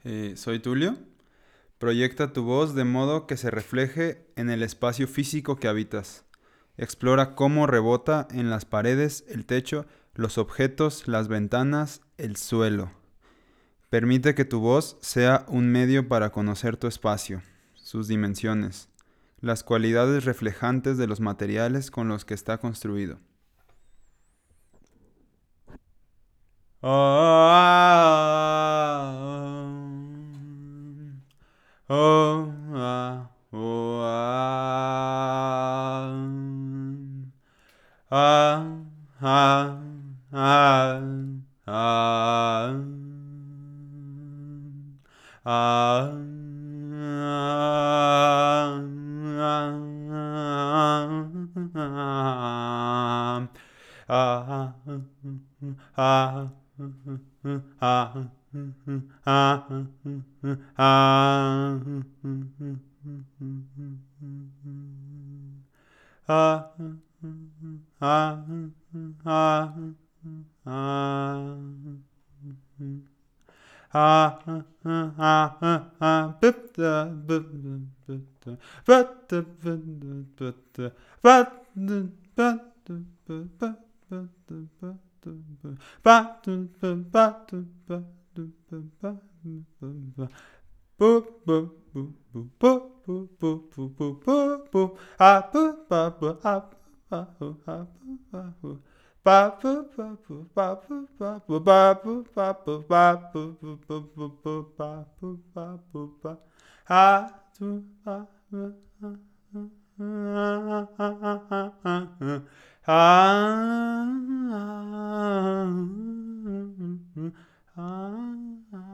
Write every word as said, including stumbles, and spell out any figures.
Eh, soy Tulio. Proyecta tu voz de modo que se refleje en el espacio físico que habitas. Explora cómo rebota en las paredes, el techo, los objetos, las ventanas, el suelo. Permite que tu voz sea un medio para conocer tu espacio, sus dimensiones, las cualidades reflejantes de los materiales con los que está construido. Oh, ah, oh, ah, ah, ah, ah, ah, ah, ah, ah, ah, ah, ah, ah, ah, ah, ah. Ah, ah, ah, ah, ah, ah, bip, da, bip, bip, da, ba, da, ba, da, ba, da, ba, da, ba, da, ba, ba, ba, da, ba, da, ba, ba, da, ba, ba, da, ba, da, ba, ba, ba, ba. Boop, boop, boop, boop, boop, boop, boop, boop, boop, boop, boop. Ah, boop, ba, ba, ah, ba, ba, ah, ba, ba, ba. Ba ba ba ba ba ba ba ba ba ba ba ba ba ba ba ba ba ba ba. Ah, do, ah, ah, ah, ah, ah, ah, ah, ah. Ah, ah, ah, ah.